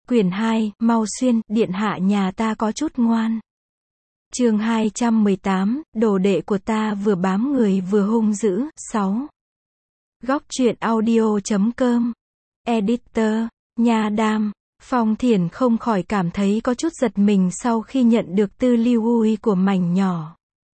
Quyển 2, mau xuyên, điện hạ nhà ta có chút ngoan. Chương 218, đồ đệ của ta vừa bám người vừa hung dữ. 6. Góc truyện audio.com. Editor, Nha Đam. Phong Thiển không khỏi cảm thấy có chút giật mình sau khi nhận được tư lưu ui của mảnh nhỏ.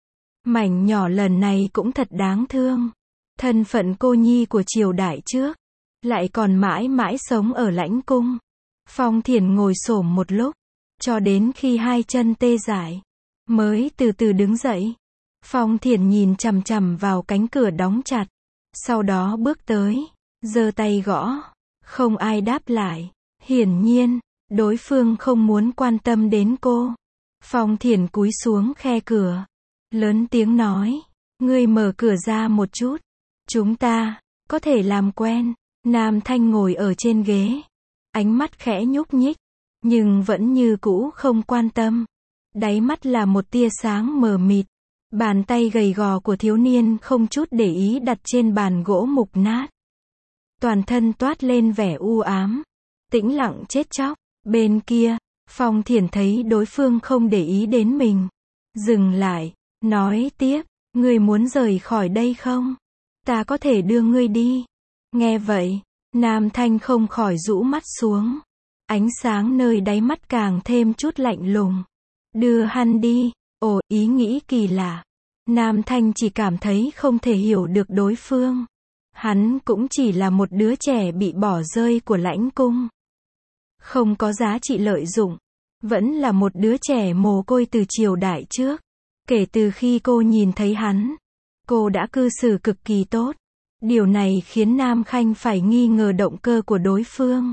Mảnh nhỏ lần này cũng thật đáng thương. Thân phận cô nhi của triều đại trước, lại còn mãi mãi sống ở lãnh cung. Phong Thiển ngồi xổm một lúc, cho đến khi hai chân tê dại, mới từ từ đứng dậy. Phong Thiển nhìn chằm chằm vào cánh cửa đóng chặt, sau đó bước tới, giơ tay gõ, không ai đáp lại. Hiển nhiên, đối phương không muốn quan tâm đến cô. Phong Thiển cúi xuống khe cửa, lớn tiếng nói, ngươi mở cửa ra một chút, chúng ta có thể làm quen. Nam Thanh ngồi ở trên ghế, ánh mắt khẽ nhúc nhích, nhưng vẫn như cũ không quan tâm. Đáy mắt là một tia sáng mờ mịt. Bàn tay gầy gò của thiếu niên không chút để ý đặt trên bàn gỗ mục nát. Toàn thân toát lên vẻ u ám, tĩnh lặng chết chóc. Bên kia, Phong Thiển thấy đối phương không để ý đến mình, dừng lại, nói tiếp, ngươi muốn rời khỏi đây không? Ta có thể đưa ngươi đi. Nghe vậy, Nam Thanh không khỏi rũ mắt xuống. Ánh sáng nơi đáy mắt càng thêm chút lạnh lùng. Đưa hắn đi. Ồ, ý nghĩ kỳ lạ. Nam Thanh chỉ cảm thấy không thể hiểu được đối phương. Hắn cũng chỉ là một đứa trẻ bị bỏ rơi của lãnh cung, không có giá trị lợi dụng. Vẫn là một đứa trẻ mồ côi từ triều đại trước. Kể từ khi cô nhìn thấy hắn, cô đã cư xử cực kỳ tốt. Điều này khiến Nam Khanh phải nghi ngờ động cơ của đối phương.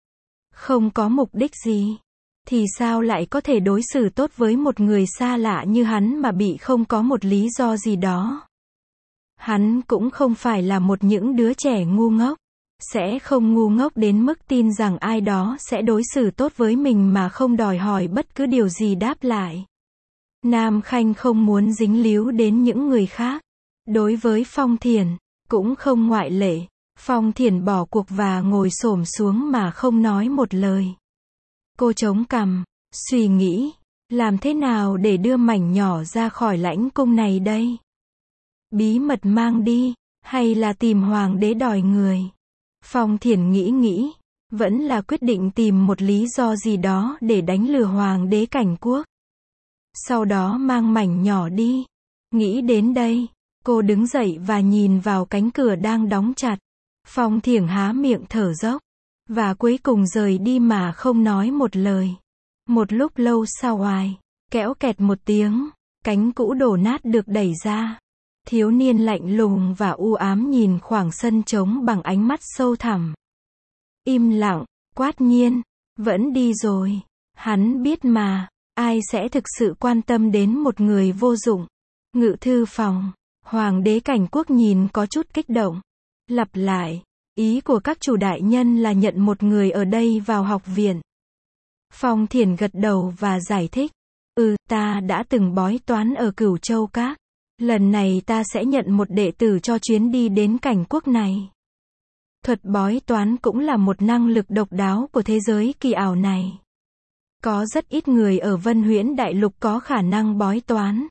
Không có mục đích gì, thì sao lại có thể đối xử tốt với một người xa lạ như hắn mà bị không có một lý do gì đó. Hắn cũng không phải là một những đứa trẻ ngu ngốc, sẽ không ngu ngốc đến mức tin rằng ai đó sẽ đối xử tốt với mình mà không đòi hỏi bất cứ điều gì đáp lại. Nam Khanh không muốn dính líu đến những người khác. Đối với Phong Thiển, cũng không ngoại lệ. Phong Thiển bỏ cuộc và ngồi xổm xuống mà không nói một lời. Cô chống cằm, suy nghĩ, làm thế nào để đưa mảnh nhỏ ra khỏi lãnh cung này đây? Bí mật mang đi, hay là tìm hoàng đế đòi người? Phong Thiển nghĩ, vẫn là quyết định tìm một lý do gì đó để đánh lừa hoàng đế Cảnh Quốc. Sau đó mang mảnh nhỏ đi. Nghĩ đến đây, cô đứng dậy và nhìn vào cánh cửa đang đóng chặt. Phong Thiển há miệng thở dốc, và cuối cùng rời đi mà không nói một lời. Một lúc lâu sau hoài, kéo kẹt một tiếng, cánh cũ đổ nát được đẩy ra. Thiếu niên lạnh lùng và u ám nhìn khoảng sân trống bằng ánh mắt sâu thẳm. Im lặng, quát nhiên, vẫn đi rồi. Hắn biết mà, ai sẽ thực sự quan tâm đến một người vô dụng. Ngự thư phòng, hoàng đế Cảnh Quốc nhìn có chút kích động. Lặp lại, ý của các chủ đại nhân là nhận một người ở đây vào học viện. Phong Thiển gật đầu và giải thích. Ta đã từng bói toán ở Cửu Châu Các. Lần này ta sẽ nhận một đệ tử cho chuyến đi đến Cảnh Quốc này. Thuật bói toán cũng là một năng lực độc đáo của thế giới kỳ ảo này. Có rất ít người ở Vân Huyễn Đại Lục có khả năng bói toán.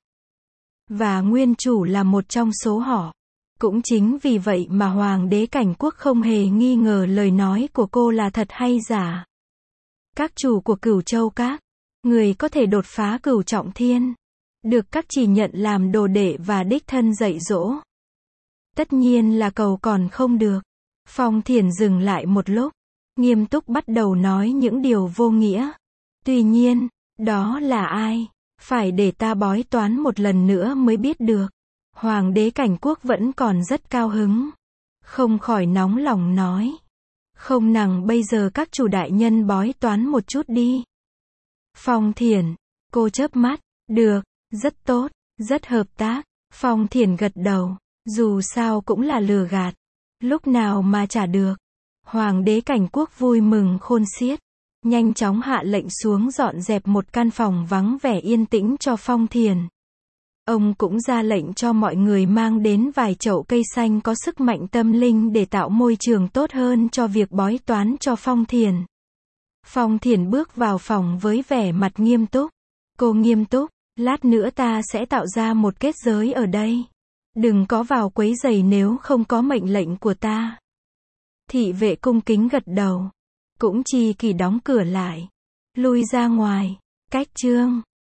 Và nguyên chủ là một trong số họ. Cũng chính vì vậy mà Hoàng đế Cảnh Quốc không hề nghi ngờ lời nói của cô là thật hay giả. Các chủ của Cửu Châu Các, người có thể đột phá Cửu Trọng Thiên, được các chỉ nhận làm đồ đệ và đích thân dạy dỗ. Tất nhiên là cầu còn không được. Phong Thiển dừng lại một lúc, nghiêm túc bắt đầu nói những điều vô nghĩa. Tuy nhiên, đó là ai? Phải để ta bói toán một lần nữa mới biết được. Hoàng đế Cảnh Quốc vẫn còn rất cao hứng, không khỏi nóng lòng nói. Không nằng bây giờ các chủ đại nhân bói toán một chút đi. Phong Thiển, cô chớp mắt, được, rất tốt, rất hợp tác. Phong Thiển gật đầu, dù sao cũng là lừa gạt, lúc nào mà trả được. Hoàng đế Cảnh Quốc vui mừng khôn xiết, nhanh chóng hạ lệnh xuống dọn dẹp một căn phòng vắng vẻ yên tĩnh cho Phong Thiển. Ông cũng ra lệnh cho mọi người mang đến vài chậu cây xanh có sức mạnh tâm linh để tạo môi trường tốt hơn cho việc bói toán cho Phong Thiển. Phong Thiển bước vào phòng với vẻ mặt nghiêm túc. Cô nghiêm túc, lát nữa ta sẽ tạo ra một kết giới ở đây. Đừng có vào quấy rầy nếu không có mệnh lệnh của ta. Thị vệ cung kính gật đầu. Cũng chi kỳ đóng cửa lại. Lui ra ngoài. Cách chương